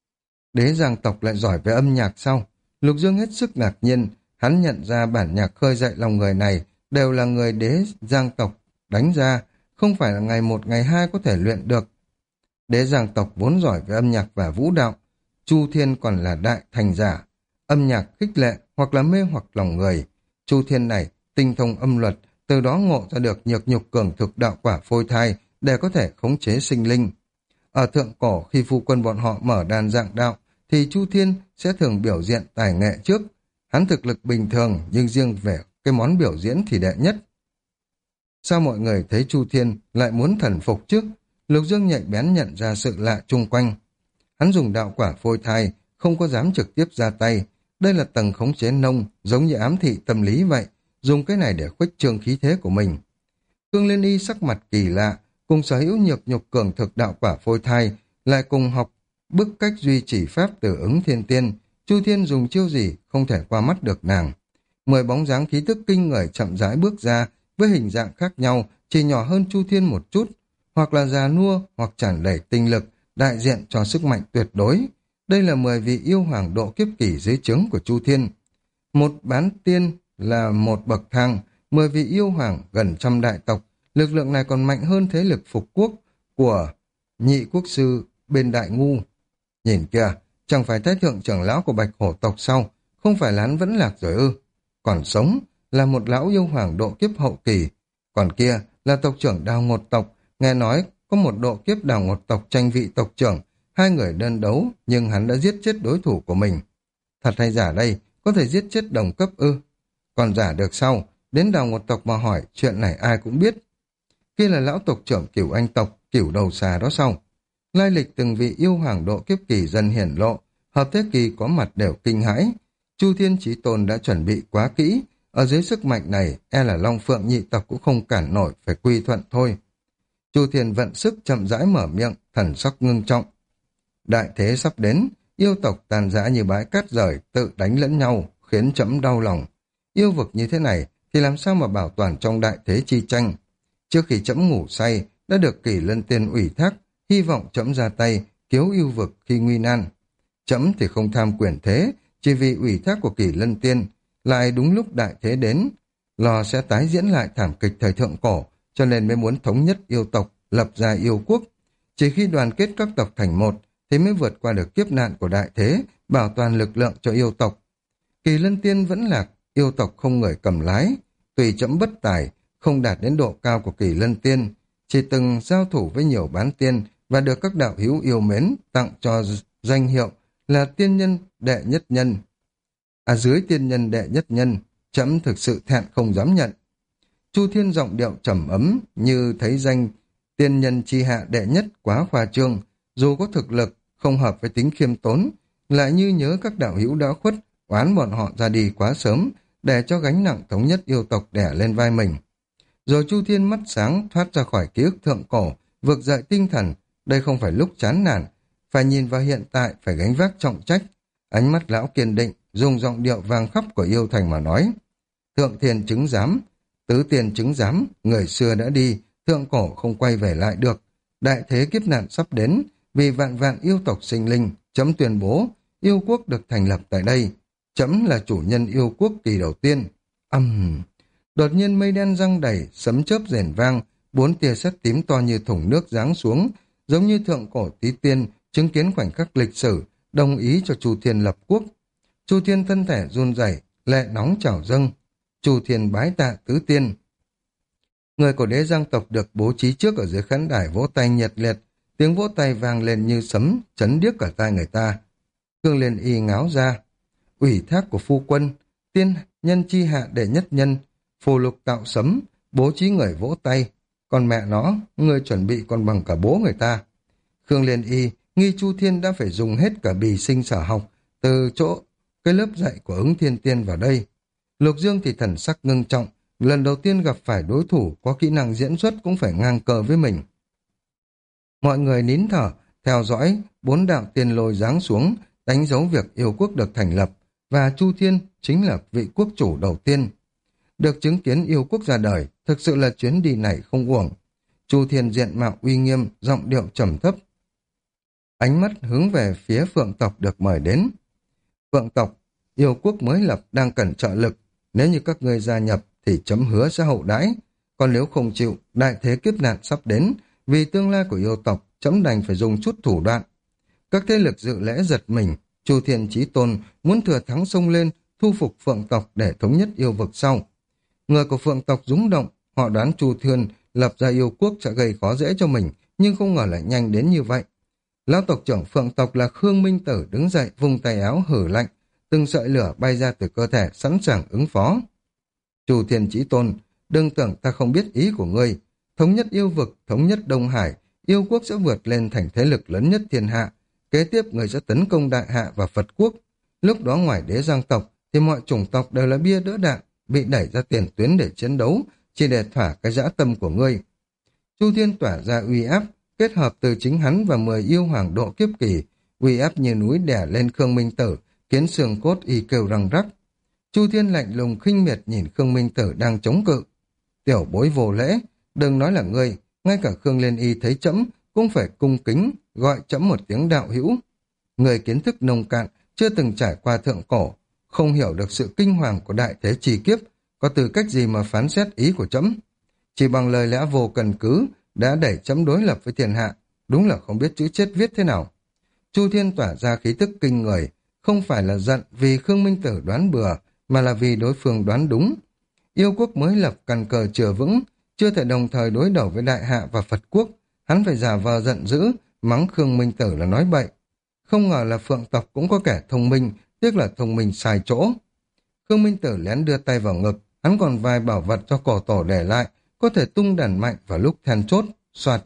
Speaker 1: Đế giang tộc lại giỏi về âm nhạc sao? Lục Dương hết sức ngạc nhiên, hắn nhận ra bản nhạc khơi dậy lòng người này đều là người đế giang tộc đánh ra, không phải là ngày một ngày hai có thể luyện được. Đế giang tộc vốn giỏi về âm nhạc và vũ đạo, Chu Thiên còn là đại thành giả, âm nhạc khích lệ hoặc là mê hoặc lòng người. Chu Thiên này tinh thông âm luật, từ đó ngộ ra được nhược nhục cường thực đạo quả phôi thai để có thể khống chế sinh linh. Ở thượng cổ khi phu quân bọn họ mở đàn dạng đạo thì Chu Thiên sẽ thường biểu diễn tài nghệ trước. Hắn thực lực bình thường nhưng riêng về cái món biểu diễn thì đệ nhất. Sao mọi người thấy Chu Thiên lại muốn thần phục chứ? Lục Dương nhạy bén nhận ra sự lạ chung quanh. Hắn dùng đạo quả phôi thai, không có dám trực tiếp ra tay. Đây là tầng khống chế nông, giống như ám thị tâm lý vậy, dùng cái này để khuếch trương khí thế của mình. Khương Liên Y sắc mặt kỳ lạ, cùng sở hữu nhược nhục cường thực đạo quả phôi thai, lại cùng học bức cách duy trì pháp từ ứng thiên tiên. Chu Thiên dùng chiêu gì không thể qua mắt được nàng. 10 bóng dáng khí tức kinh người chậm rãi bước ra, với hình dạng khác nhau, chỉ nhỏ hơn Chu Thiên một chút, hoặc là già nua, hoặc tràn đầy tinh lực, đại diện cho sức mạnh tuyệt đối. Đây là 10 vị yêu hoàng độ kiếp kỳ dưới trướng của Chu Thiên. Một bán tiên là một bậc thang, 10 vị yêu hoàng gần trăm đại tộc, lực lượng này còn mạnh hơn thế lực phục quốc của nhị quốc sư bên Đại Ngu. Nhìn kìa, chẳng phải thái thượng trưởng lão của Bạch Hổ tộc sau, không phải là hắn vẫn lạc rồi ư? Còn sống là một lão yêu hoàng độ kiếp hậu kỳ, còn kia là tộc trưởng Đào Ngột tộc, nghe nói có một độ kiếp Đào Ngột tộc tranh vị tộc trưởng, hai người đơn đấu nhưng hắn đã giết chết đối thủ của mình. Thật hay giả đây, có thể giết chết đồng cấp ư? Còn giả được sau, đến Đào Ngột tộc mà hỏi, chuyện này ai cũng biết. Kia là lão tộc trưởng Cửu Anh tộc, Cửu Đầu Xà đó sau. Lai lịch từng vị yêu hoàng độ kiếp kỳ dần hiển lộ, hợp thế kỳ có mặt đều kinh hãi. Chu Thiên Chí Tôn đã chuẩn bị quá kỹ, ở dưới sức mạnh này e là Long Phượng nhị tộc cũng không cản nổi, phải quy thuận thôi. Chu Thiên vận sức chậm rãi mở miệng, thần sắc ngưng trọng. Đại thế sắp đến, yêu tộc tàn rã như bãi cát rời, tự đánh lẫn nhau, khiến trẫm đau lòng. Yêu vực như thế này thì làm sao mà bảo toàn trong đại thế chi tranh? Trước khi trẫm ngủ say, đã được Kỷ Lân Tiên ủy thác, hy vọng trẫm ra tay, cứu yêu vực khi nguy nan. Trẫm thì không tham quyền thế, chỉ vì ủy thác của Kỷ Lân Tiên, lại đúng lúc đại thế đến, lo sẽ tái diễn lại thảm kịch thời thượng cổ, cho nên mới muốn thống nhất yêu tộc, lập ra yêu quốc. Chỉ khi đoàn kết các tộc thành một, thì mới vượt qua được kiếp nạn của đại thế, bảo toàn lực lượng cho yêu tộc. Kỳ Lân Tiên vẫn lạc, yêu tộc không người cầm lái. Tùy trẫm bất tài, không đạt đến độ cao của Kỳ Lân Tiên, chỉ từng giao thủ với nhiều bán tiên và được các đạo hữu yêu mến tặng cho danh hiệu là tiên nhân đệ nhất nhân. Dưới tiên nhân đệ nhất nhân, trẫm thực sự thẹn không dám nhận. Chu Thiên giọng điệu trầm ấm như thấy danh tiên nhân chi hạ đệ nhất quá khoa trương, dù có thực lực không hợp với tính khiêm tốn, lại như nhớ các đạo hữu đã khuất, oán bọn họ ra đi quá sớm, để cho gánh nặng thống nhất yêu tộc đè lên vai mình. Rồi Chu Thiên mắt sáng thoát ra khỏi ký ức thượng cổ, vực dậy tinh thần, đây không phải lúc chán nản, phải nhìn vào hiện tại, phải gánh vác trọng trách. Ánh mắt lão kiên định, dùng giọng điệu vang khắp của yêu thành mà nói. Thượng thiên chứng giám, tứ tiền chứng giám, người xưa đã đi, thượng cổ không quay về lại được. Đại thế kiếp nạn sắp đến, vì vạn vạn yêu tộc sinh linh, trẫm tuyên bố, yêu quốc được thành lập tại đây. Trẫm là chủ nhân yêu quốc kỳ đầu tiên. Đột nhiên mây đen giăng đầy, sấm chớp rền vang, 4 tia sét tím to như thùng nước giáng xuống, giống như thượng cổ tí tiên chứng kiến khoảnh khắc lịch sử, đồng ý cho Chu Thiên lập quốc. Chu Thiên thân thể run rẩy, lệ nóng trào dâng. Chu Thiên bái tạ tứ tiên. Người của Đế Giang tộc được bố trí trước ở dưới khán đài vỗ tay nhiệt liệt, tiếng vỗ tay vang lên như sấm, chấn điếc cả tai người ta. Khương Liên Y ngáo ra, ủy thác của phu quân, tiên nhân chi hạ đệ nhất nhân, phù lục tạo sấm, bố trí người vỗ tay, còn mẹ nó, người chuẩn bị còn bằng cả bố người ta. Khương Liên Y nghi Chu Thiên đã phải dùng hết cả bì sinh sở học từ chỗ cái lớp dạy của Ứng Thiên Tiên vào đây. Lục Dương thì thần sắc ngưng trọng, lần đầu tiên gặp phải đối thủ có kỹ năng diễn xuất cũng phải ngang cờ với mình. Mọi người nín thở, theo dõi 4 đạo tiên lôi giáng xuống, đánh dấu việc yêu quốc được thành lập, và Chu Thiên chính là vị quốc chủ đầu tiên. Được chứng kiến yêu quốc ra đời, thực sự là chuyến đi này không uổng. Chu Thiên diện mạo uy nghiêm, giọng điệu trầm thấp. Ánh mắt hướng về phía Phượng tộc được mời đến. Phượng tộc, yêu quốc mới lập đang cần trợ lực. Nếu như các ngươi gia nhập thì chấm hứa sẽ hậu đãi. Còn nếu không chịu, đại thế kiếp nạn sắp đến. Vì tương lai của yêu tộc, chấm đành phải dùng chút thủ đoạn. Các thế lực dự lễ giật mình. Chu Thiên Chí Tôn muốn thừa thắng xông lên, thu phục Phượng tộc để thống nhất yêu vực sau. Người của Phượng tộc rúng động, họ đoán Chu Thiên lập ra yêu quốc sẽ gây khó dễ cho mình, nhưng không ngờ lại nhanh đến như vậy. Lão tộc trưởng Phượng tộc là Khương Minh Tử đứng dậy vung tay áo hử lạnh, từng sợi lửa bay ra từ cơ thể sẵn sàng ứng phó. Chu Thiên Chí Tôn, đừng tưởng ta không biết ý của ngươi. Thống nhất yêu vực, thống nhất Đông Hải, yêu quốc sẽ vượt lên thành thế lực lớn nhất thiên hạ. Kế tiếp người sẽ tấn công Đại Hạ và Phật quốc. Lúc đó ngoài Đế Giang tộc thì mọi chủng tộc đều là bia đỡ đạn, bị đẩy ra tiền tuyến để chiến đấu, chỉ để thỏa cái dã tâm của ngươi. Chu Thiên tỏa ra uy áp, kết hợp từ chính hắn và 10 yêu hoàng độ kiếp kỳ, uy áp như núi đè lên Khương Minh Tử, khiến xương cốt y kêu răng rắc. Chu Thiên lạnh lùng khinh miệt nhìn Khương Minh Tử đang chống cự. Tiểu bối vô lễ, đừng nói là ngươi, ngay cả Khương Liên Y thấy trẫm cũng phải cung kính, gọi trẫm một tiếng đạo hữu. Người kiến thức nông cạn, chưa từng trải qua thượng cổ, không hiểu được sự kinh hoàng của đại thế trì kiếp, có tư cách gì mà phán xét ý của trẫm? Chỉ bằng lời lẽ vô cần cứ, đã đẩy trẫm đối lập với thiên hạ, đúng là không biết chữ chết viết thế nào. Chu Thiên tỏa ra khí tức kinh người, không phải là giận vì Khương Minh Tử đoán bừa, mà là vì đối phương đoán đúng. Yêu quốc mới lập căn cờ chưa vững, chưa thể đồng thời đối đầu với Đại Hạ và Phật quốc, hắn phải giả vờ giận dữ, mắng Khương Minh Tử là nói bậy. Không ngờ là Phượng tộc cũng có kẻ thông minh, tiếc là thông minh sai chỗ. Khương Minh Tử lén đưa tay vào ngực, hắn còn vài bảo vật cho cổ tổ để lại, có thể tung đàn mạnh vào lúc then chốt, soạt.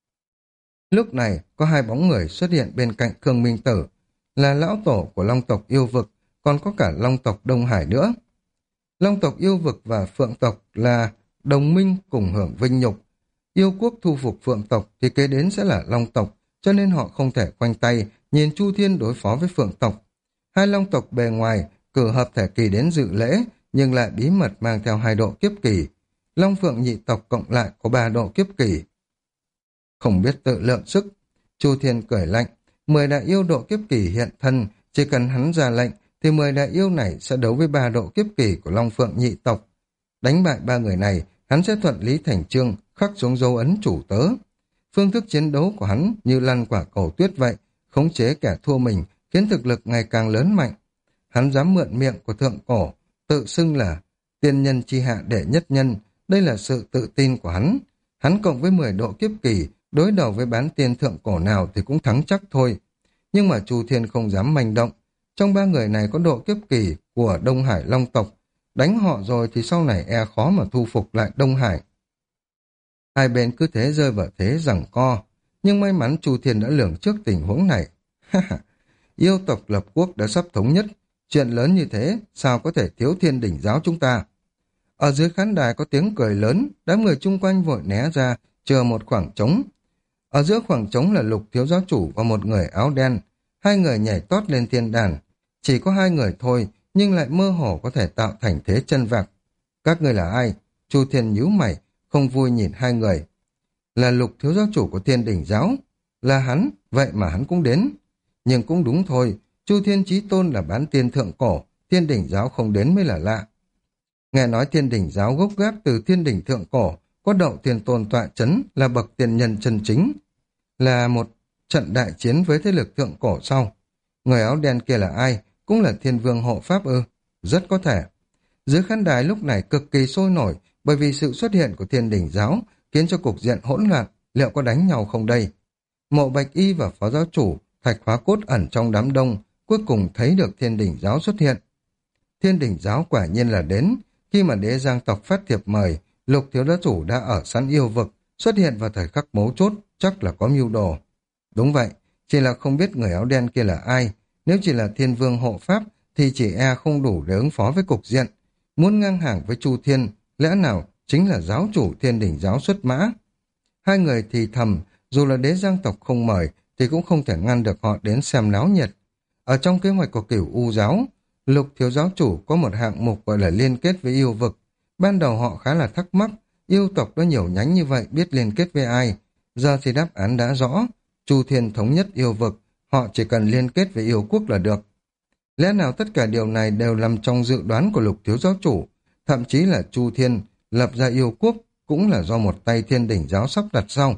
Speaker 1: Lúc này, có 2 bóng người xuất hiện bên cạnh Khương Minh Tử, là lão tổ của Long tộc yêu vực, còn có cả Long tộc Đông Hải nữa. Long tộc yêu vực và Phượng tộc là đồng minh cùng hưởng vinh nhục. Yêu quốc thu phục Phượng tộc thì kế đến sẽ là Long tộc, cho nên họ không thể khoanh tay nhìn Chu Thiên đối phó với Phượng tộc. 2 Long tộc bề ngoài cử hợp thể kỳ đến dự lễ, nhưng lại bí mật mang theo 2 độ kiếp kỳ. Long Phượng nhị tộc cộng lại có 3 độ kiếp kỳ. Không biết tự lượng sức, Chu Thiên cười lạnh, 10 đại yêu độ kiếp kỳ hiện thân, chỉ cần hắn ra lệnh thì 10 đại yêu này sẽ đấu với 3 độ kiếp kỳ của Long Phượng nhị tộc. Đánh bại 3 người này, hắn sẽ thuận lý thành chương, khắc xuống dấu ấn chủ tớ. Phương thức chiến đấu của hắn như lăn quả cầu tuyết vậy, khống chế kẻ thua mình, khiến thực lực ngày càng lớn mạnh. hắn dám mượn miệng của thượng cổ, tự xưng là tiên nhân chi hạ đệ nhất nhân, đây là sự tự tin của hắn. Hắn cộng với 10 độ kiếp kỳ, đối đầu với bán tiên thượng cổ nào thì cũng thắng chắc thôi. Nhưng mà Chu Thiên không dám manh động. Trong 3 người này có độ kiếp kỳ của Đông Hải Long tộc. Đánh họ rồi thì sau này e khó mà thu phục lại Đông Hải. Hai bên cứ thế rơi vào thế giằng co. Nhưng may mắn Chu Thiên đã lường trước tình huống này. Yêu tộc lập quốc đã sắp thống nhất. Chuyện lớn như thế, sao có thể thiếu Thiên Đỉnh giáo chúng ta? Ở dưới khán đài có tiếng cười lớn, đám người chung quanh vội né ra, chờ một khoảng trống. Ở giữa khoảng trống là Lục thiếu giáo chủ và một người áo đen. Hai người nhảy tót lên thiên đàn. Chỉ có 2 người thôi, nhưng lại mơ hồ có thể tạo thành thế chân vạc. Các người là ai? Chu Thiên nhíu mày, không vui nhìn 2 người. Là Lục thiếu giáo chủ của Thiên Đỉnh giáo. Là hắn, vậy mà hắn cũng đến. Nhưng cũng đúng thôi, Chu Thiên Chí Tôn là bán tiên thượng cổ, Thiên Đỉnh giáo không đến mới là lạ. Nghe nói Thiên Đỉnh giáo gốc gác từ Thiên Đỉnh thượng cổ, có Đậu Thiên Tôn tọa chấn là bậc tiền nhân chân chính, là một trận đại chiến với thế lực thượng cổ sau. Người áo đen kia là ai? Cũng là Thiên Vương hộ pháp ư? Rất có thể. Dưới khán đài lúc này cực kỳ sôi nổi, bởi vì sự xuất hiện của Thiên Đỉnh giáo khiến cho cục diện hỗn loạn, liệu có đánh nhau không đây? Mộ Bạch Y và phó giáo chủ Thạch Hóa Cốt ẩn trong đám đông, cuối cùng thấy được Thiên Đỉnh giáo xuất hiện. Thiên Đỉnh giáo quả nhiên là đến. Khi mà Đế Giang tộc phát thiệp mời, Lục thiếu giáo chủ đã ở sẵn yêu vực, xuất hiện vào thời khắc mấu chốt, chắc là có mưu đồ. Đúng vậy, chỉ là không biết người áo đen kia là ai. Nếu chỉ là Thiên Vương hộ pháp thì chỉ e không đủ để ứng phó với cục diện. Muốn ngang hàng với Chu Thiên, lẽ nào chính là giáo chủ Thiên Đỉnh giáo xuất mã? 2 người thì thầm, dù là Đế Giang tộc không mời thì cũng không thể ngăn được họ đến xem náo nhiệt. Ở trong kế hoạch của Cửu U giáo, Lục thiếu giáo chủ có một hạng mục gọi là liên kết với yêu vực. Ban đầu họ khá là thắc mắc, yêu tộc có nhiều nhánh như vậy biết liên kết với ai. Giờ thì đáp án đã rõ, Chu Thiên thống nhất yêu vực, họ chỉ cần liên kết với yêu quốc là được. Lẽ nào tất cả điều này đều nằm trong dự đoán của Lục thiếu giáo chủ, thậm chí là Chu Thiên lập ra yêu quốc cũng là do một tay Thiên Đỉnh giáo sắp đặt sau.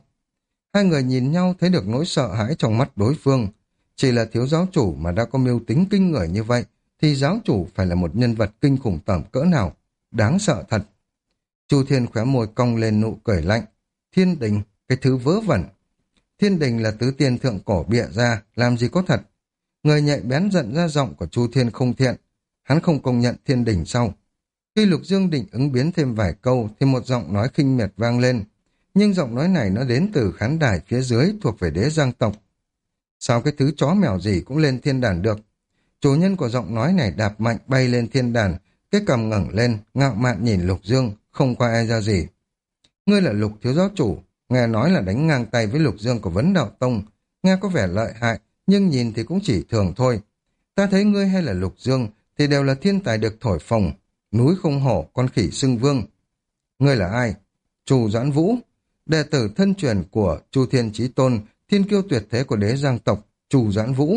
Speaker 1: 2 người nhìn nhau thấy được nỗi sợ hãi trong mắt đối phương. Chỉ là thiếu giáo chủ mà đã có mưu tính kinh người như vậy, thì giáo chủ phải là một nhân vật kinh khủng tởm cỡ nào, đáng sợ thật. Chu Thiên khóe môi cong lên nụ cười lạnh. Thiên Đình, cái thứ vớ vẩn. Thiên Đình là tứ tiên thượng cổ bịa ra, làm gì có thật. Người nhạy bén giận ra giọng của Chu Thiên không thiện. Hắn không công nhận Thiên Đình sau. Khi Lục Dương định ứng biến thêm vài câu thì một giọng nói khinh miệt vang lên. Nhưng giọng nói này nó đến từ khán đài phía dưới thuộc về Đế Giang tộc. Sao cái thứ chó mèo gì cũng lên thiên đàn được? Chủ nhân của giọng nói này đạp mạnh bay lên thiên đàn, cái cằm ngẩng lên, ngạo mạn nhìn Lục Dương, không coi ai ra gì. Ngươi là Lục thiếu giáo chủ, nghe nói là đánh ngang tay với Lục Dương của Vấn Đạo Tông, nghe có vẻ lợi hại, nhưng nhìn thì cũng chỉ thường thôi. Ta thấy ngươi hay là Lục Dương thì đều là thiên tài được thổi phồng, núi không hổ, con khỉ xưng vương. Ngươi là ai? Chu Doãn Vũ, đệ tử thân truyền của Chu Thiên Chí Tôn, thiên kiêu tuyệt thế của Đế Giang tộc, Chu Doãn Vũ.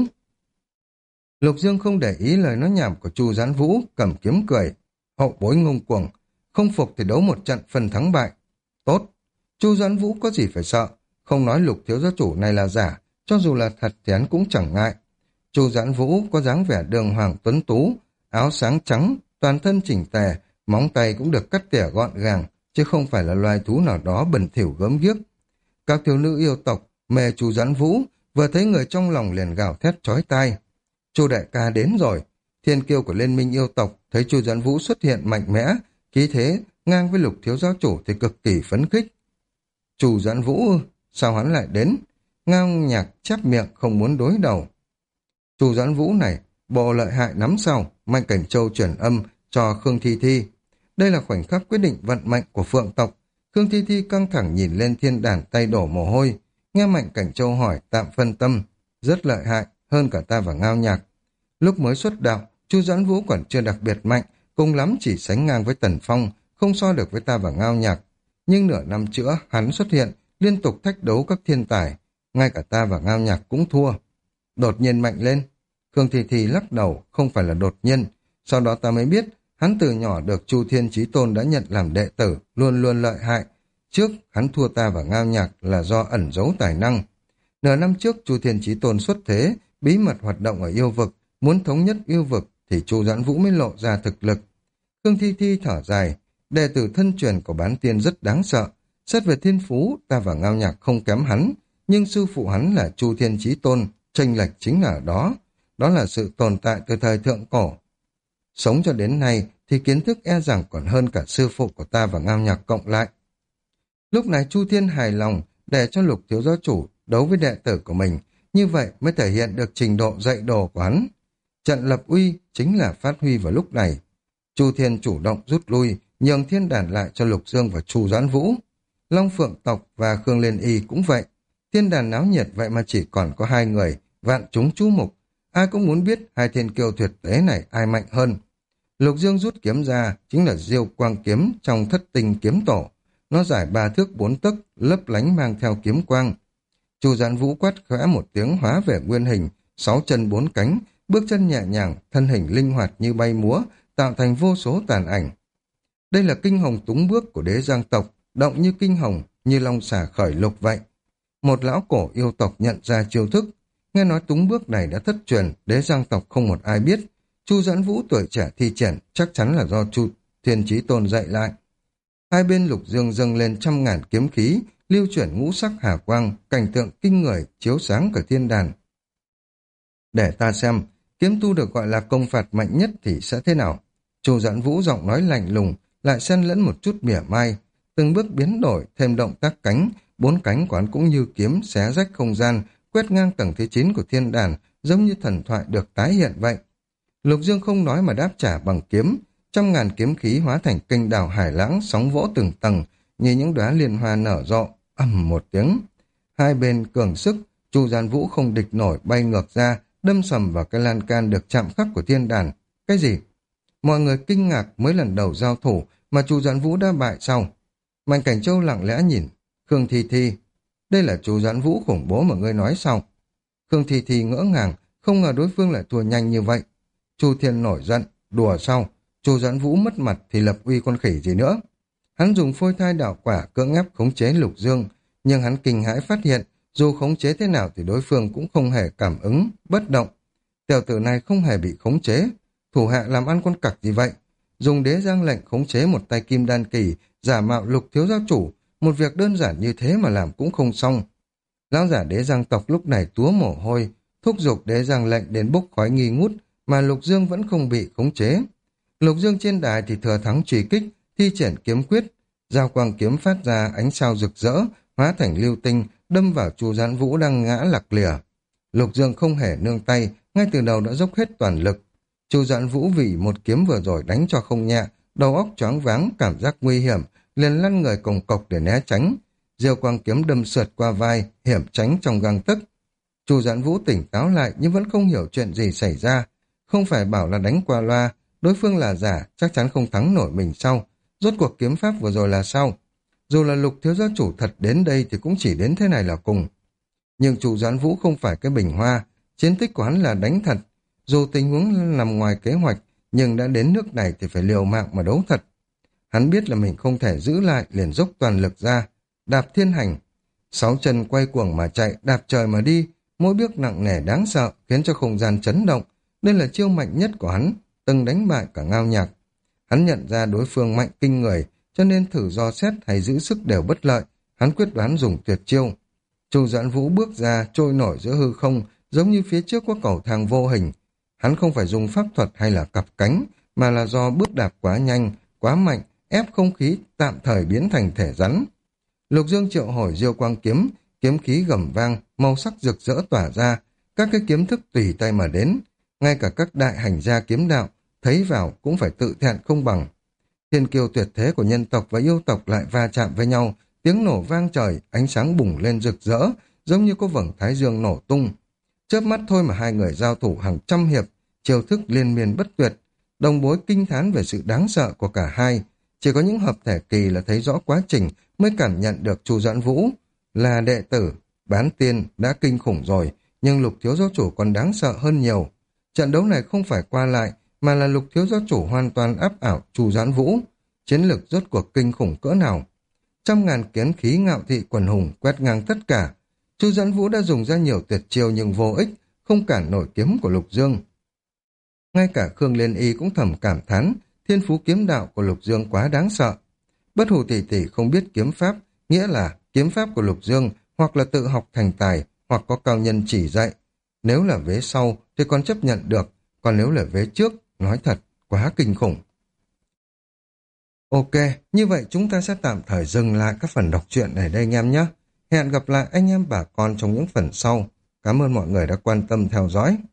Speaker 1: Lục Dương không để ý lời nói nhảm của Chu Doãn Vũ, cầm kiếm cười. Hậu bối ngông cuồng, không phục thì đấu một trận phân thắng bại. Tốt, Chu Doãn Vũ có gì phải sợ, không nói Lục thiếu giáo chủ này là giả, cho dù là thật thì hắn cũng chẳng ngại. Chu Doãn Vũ có dáng vẻ đường hoàng tuấn tú, áo sáng trắng, toàn thân chỉnh tề, móng tay cũng được cắt tỉa gọn gàng, chứ không phải là loài thú nào đó bẩn thỉu gớm ghiếc. Các thiếu nữ yêu tộc mê Chu Doãn Vũ, vừa thấy người trong lòng liền gào thét chói tai. Chu đại ca đến rồi. Thiên kiêu của liên minh yêu tộc thấy Chu Doãn Vũ xuất hiện mạnh mẽ, khí thế ngang với Lục thiếu giáo chủ thì cực kỳ phấn khích. Chu Doãn Vũ, sao hắn lại đến? Ngao Nhạc chép miệng không muốn đối đầu. Chu Doãn Vũ này, bộ lợi hại nắm sau, Mạnh Cảnh Châu chuyển âm cho Khương Thi Thi. Đây là khoảnh khắc quyết định vận mệnh của Phượng tộc. Khương Thi Thi căng thẳng nhìn lên thiên đàn, tay đổ mồ hôi. Nghe Mạnh Cảnh Châu hỏi tạm phân tâm. Rất lợi hại, hơn cả ta và Ngao Nhạc. Lúc mới xuất đạo, Chu Doãn Vũ còn chưa đặc biệt mạnh, cùng lắm chỉ sánh ngang với Tần Phong, không so được với ta và Ngao Nhạc. Nhưng nửa năm chữa, hắn xuất hiện, liên tục thách đấu các thiên tài. Ngay cả ta và Ngao Nhạc cũng thua. Đột nhiên mạnh lên. Khương Thi Thi lắc đầu, không phải là đột nhiên. Sau đó ta mới biết, hắn từ nhỏ được Chu Thiên Chí Tôn đã nhận làm đệ tử, luôn luôn lợi hại. Trước, hắn thua ta và Ngao Nhạc là do ẩn giấu tài năng. Nửa năm trước, Chu Thiên Chí Tôn xuất thế, bí mật hoạt động ở yêu vực, muốn thống nhất yêu vực thì Chu Doãn Vũ mới lộ ra thực lực. Khương Thi Thi thở dài, đệ tử thân truyền của Bán Tiên rất đáng sợ. Xét về thiên phú, ta và Ngao Nhạc không kém hắn, nhưng sư phụ hắn là Chu Thiên Chí Tôn, chênh lệch chính là ở đó. Đó là sự tồn tại từ thời thượng cổ. Sống cho đến nay thì kiến thức e rằng còn hơn cả sư phụ của ta và Ngao Nhạc cộng lại. Lúc này Chu Thiên hài lòng để cho Lục thiếu giáo chủ đấu với đệ tử của mình, như vậy mới thể hiện được trình độ dạy đồ của hắn. Trận lập uy chính là phát huy vào lúc này. Chu Thiên chủ động rút lui, nhường thiên đàn lại cho Lục Dương và Chu Doãn Vũ. Long Phượng tộc và Khương Liên Y cũng vậy. Thiên đàn náo nhiệt vậy mà chỉ còn có 2 người, vạn chúng chú mục. Ai cũng muốn biết hai thiên kiêu tuyệt thế này ai mạnh hơn. Lục Dương rút kiếm ra, chính là Diêu Quang kiếm trong Thất Tinh kiếm tổ. Nó dài 3 thước 4 tấc, lấp lánh mang theo kiếm quang. Chu Doãn Vũ quát khẽ một tiếng hóa về nguyên hình, 6 chân 4 cánh, bước chân nhẹ nhàng, thân hình linh hoạt như bay múa, tạo thành vô số tàn ảnh. Đây là kinh hồng túng bước của đế giang tộc, động như kinh hồng, như long xà khởi lục vậy. Một lão cổ yêu tộc nhận ra chiêu thức. Nghe nói túng bước này đã thất truyền, đế giang tộc không một ai biết. Chu Doãn Vũ tuổi trẻ thi triển, chắc chắn là do Chu Thiên Chí Tôn dạy lại. Hai bên Lục Dương dâng lên 100.000 kiếm khí, lưu chuyển ngũ sắc hà quang, cảnh tượng kinh người, chiếu sáng cả thiên đàn. Để ta xem, kiếm tu được gọi là công phạt mạnh nhất thì sẽ thế nào? Chu Doãn Vũ giọng nói lạnh lùng, lại xen lẫn một chút mỉa mai, từng bước biến đổi, thêm động tác cánh, 4 cánh của hắn cũng như kiếm xé rách không gian, quét ngang tầng thứ 9 của thiên đàn, giống như thần thoại được tái hiện vậy. Lục Dương không nói mà đáp trả bằng kiếm, 100.000 kiếm khí hóa thành kênh đào hải lãng, sóng vỗ từng tầng, như những đóa liên hoa nở rộ, ầm một tiếng. Hai bên cường sức, Chu Doãn Vũ không địch nổi bay ngược ra, đâm sầm vào cái lan can được chạm khắc của thiên đàn. Cái gì? Mọi người kinh ngạc, mới lần đầu giao thủ mà Chu Doãn Vũ đã bại sau. Mạnh Cảnh Châu lặng lẽ nhìn Khương Thi Thi. Đây là Chu Doãn Vũ khủng bố mà ngươi nói sao? Khương Thi Thi ngỡ ngàng, không ngờ đối phương lại thua nhanh như vậy. Chu Thiên nổi giận, đùa sao? Chu Doãn Vũ mất mặt thì lập uy con khỉ gì nữa? Hắn dùng phôi thai đạo quả cưỡng ép khống chế Lục Dương, nhưng hắn kinh hãi phát hiện, dù khống chế thế nào thì đối phương cũng không hề cảm ứng, bất động. Tiểu tử này không hề bị khống chế, thủ hạ làm ăn con cặc gì vậy? Dùng đế giang lệnh khống chế một tay kim đan kỳ, giả mạo Lục thiếu giáo chủ, một việc đơn giản như thế mà làm cũng không xong. Lão giả đế giang tộc lúc này túa mồ hôi, thúc giục đế giang lệnh đến bốc khói nghi ngút, mà Lục Dương vẫn không bị khống chế. Lục Dương trên đài thì thừa thắng truy kích, thi triển kiếm quyết, giao quang kiếm phát ra ánh sao rực rỡ, hóa thành lưu tinh, đâm vào Chu Doãn Vũ đang ngã lặc lìa. Lục Dương không hề nương tay, ngay từ đầu đã dốc hết toàn lực. Chu Doãn Vũ vì một kiếm vừa rồi đánh cho không nhẹ, đầu óc choáng váng, cảm giác nguy hiểm, liền lăn người cồng cộc để né tránh. Diêu quang kiếm đâm sượt qua vai, hiểm tránh trong gang tấc. Chu Doãn Vũ tỉnh táo lại nhưng vẫn không hiểu chuyện gì xảy ra. Không phải bảo là đánh qua loa, đối phương là giả, chắc chắn không thắng nổi mình sau. Rốt cuộc kiếm pháp vừa rồi là sao? Dù là Lục thiếu gia chủ thật đến đây thì cũng chỉ đến thế này là cùng. Nhưng Chu Doãn Vũ không phải cái bình hoa, chiến tích của hắn là đánh thật. Dù tình huống nằm ngoài kế hoạch, nhưng đã đến nước này thì phải liều mạng mà đấu thật. Hắn biết là mình không thể giữ lại, liền dốc toàn lực ra, đạp thiên hành. 6 chân quay cuồng mà chạy, đạp trời mà đi, mỗi bước nặng nề đáng sợ, khiến cho không gian chấn động. Đây là chiêu mạnh nhất của hắn, từng đánh bại cả Ngao Nhạc. Hắn nhận ra đối phương mạnh kinh người, cho nên thử dò xét hay giữ sức đều bất lợi, hắn quyết đoán dùng tuyệt chiêu. Chu Doãn Vũ bước ra, trôi nổi giữa hư không, giống như phía trước có cầu thang vô hình. Hắn không phải dùng pháp thuật hay là cặp cánh, mà là do bước đạp quá nhanh, quá mạnh, ép không khí tạm thời biến thành thể rắn. Lục Dương triệu hồi Diêu quang kiếm, kiếm khí gầm vang, màu sắc rực rỡ tỏa ra, các cái kiếm thức tùy tay mà đến. Ngay cả các đại hành gia kiếm đạo, thấy vào cũng phải tự thẹn không bằng. Thiên kiêu tuyệt thế của nhân tộc và yêu tộc lại va chạm với nhau, tiếng nổ vang trời, ánh sáng bùng lên rực rỡ, giống như có vầng thái dương nổ tung. Chớp mắt thôi mà hai người giao thủ hàng trăm hiệp, chiêu thức liên miên bất tuyệt, đồng bối kinh thán về sự đáng sợ của cả hai. Chỉ có những hợp thể kỳ là thấy rõ quá trình mới cảm nhận được Chu Doãn Vũ là đệ tử Bán Tiên đã kinh khủng rồi, nhưng Lục thiếu giáo chủ còn đáng sợ hơn nhiều. Trận đấu này không phải qua lại, mà là Lục thiếu giáo chủ hoàn toàn áp ảo Chu Doãn Vũ. Chiến lực rốt cuộc kinh khủng cỡ nào? 100.000 kiến khí ngạo thị quần hùng quét ngang tất cả. Chu Doãn Vũ đã dùng ra nhiều tuyệt chiêu nhưng vô ích, không cản nổi kiếm của Lục Dương. Ngay cả Khương Liên Y cũng thầm cảm thán, thiên phú kiếm đạo của Lục Dương quá đáng sợ. Bất Hủ tỷ tỷ không biết kiếm pháp, nghĩa là kiếm pháp của Lục Dương hoặc là tự học thành tài, hoặc có cao nhân chỉ dạy. Nếu là vế sau thì còn chấp nhận được, còn nếu là vế trước, nói thật, quá kinh khủng. Ok, như vậy chúng ta sẽ tạm thời dừng lại các phần đọc truyện ở đây anh em nhé. Hẹn gặp lại anh em bà con trong những phần sau. Cảm ơn mọi người đã quan tâm theo dõi.